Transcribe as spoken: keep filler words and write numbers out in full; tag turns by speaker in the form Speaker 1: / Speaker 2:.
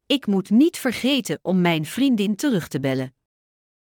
Speaker 1: Ik moet niet vergeten om mijn vriendin terug te bellen.